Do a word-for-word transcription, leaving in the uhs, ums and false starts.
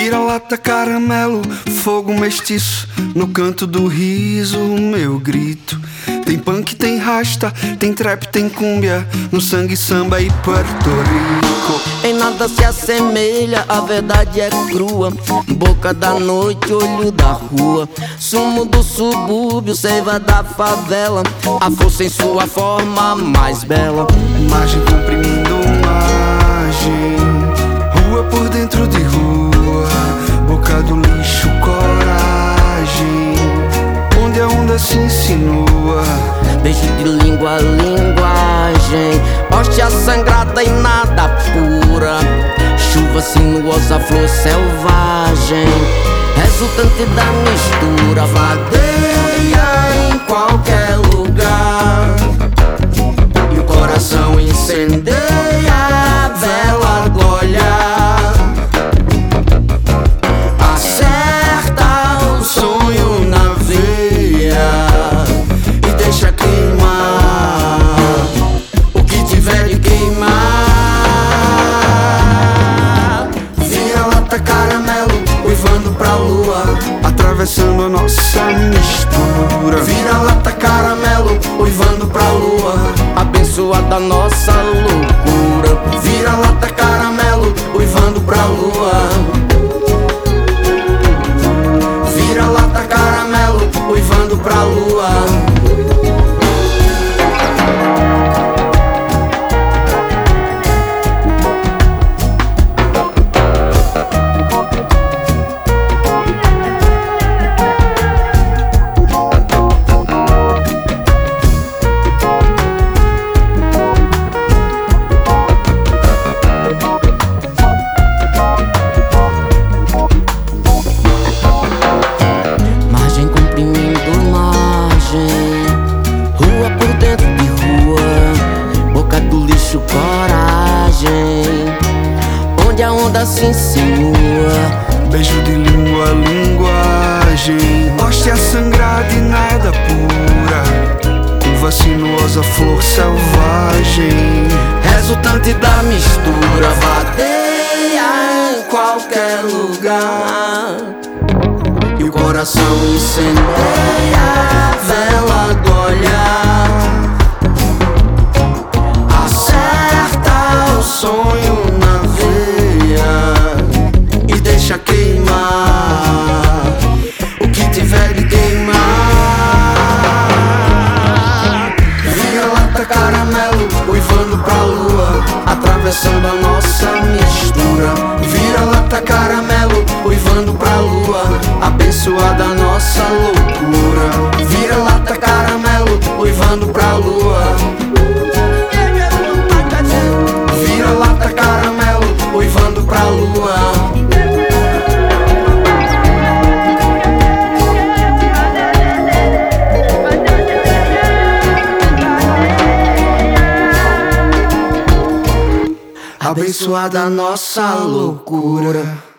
Vira-lata, caramelo, fogo mestiço, no canto do riso, meu grito. Tem punk, tem rasta, tem trap, tem cúmbia, no sangue samba e Puerto Rico. Em nada se assemelha, a verdade é crua. Boca da noite, olho da rua, sumo do subúrbio, seiva da favela, a força em sua forma mais bela. Margem comprimindo margem, rua por dentro de rua, boca do lixo, coragem, onde a onda se insinua. Beijo de língua a linguagem, hóstia sangrada e nada pura, chuva sinuosa, flor selvagem, resultante da mistura. Vadeia em qualquer lugar e o coração incendeia a vela do olhar. Acerta o sonho na veia e deixa queimar o que tiver de queimar. Vira-lata, caramelo, uivando pra lua, atravessando a nossa mistura. Vira-lata, caramelo, uivando pra lua, abençoada nossa loucura. Vira-lata, caramelo, uivando pra lua. Vira-lata, caramelo, uivando pra lua. Coragem, onde a onda se insinua. Beijo de língua a linguagem, hóstia sangrada e nada pura, uva sinuosa, flor selvagem, resultante da mistura. Vadeia em qualquer lugar e o coração incendeia a vela do olhar. Sonho na veia e deixa queimar o que tiver de queimar. Vira-lata, caramelo, uivando pra lua, atravessando a nossa mistura. Vira-lata, caramelo, uivando pra lua, abençoada a nossa loucura. Vira-lata, caramelo, uivando pra lua. Vira-lata, caramelo, uivando pra lua. Abençoada a nossa loucura.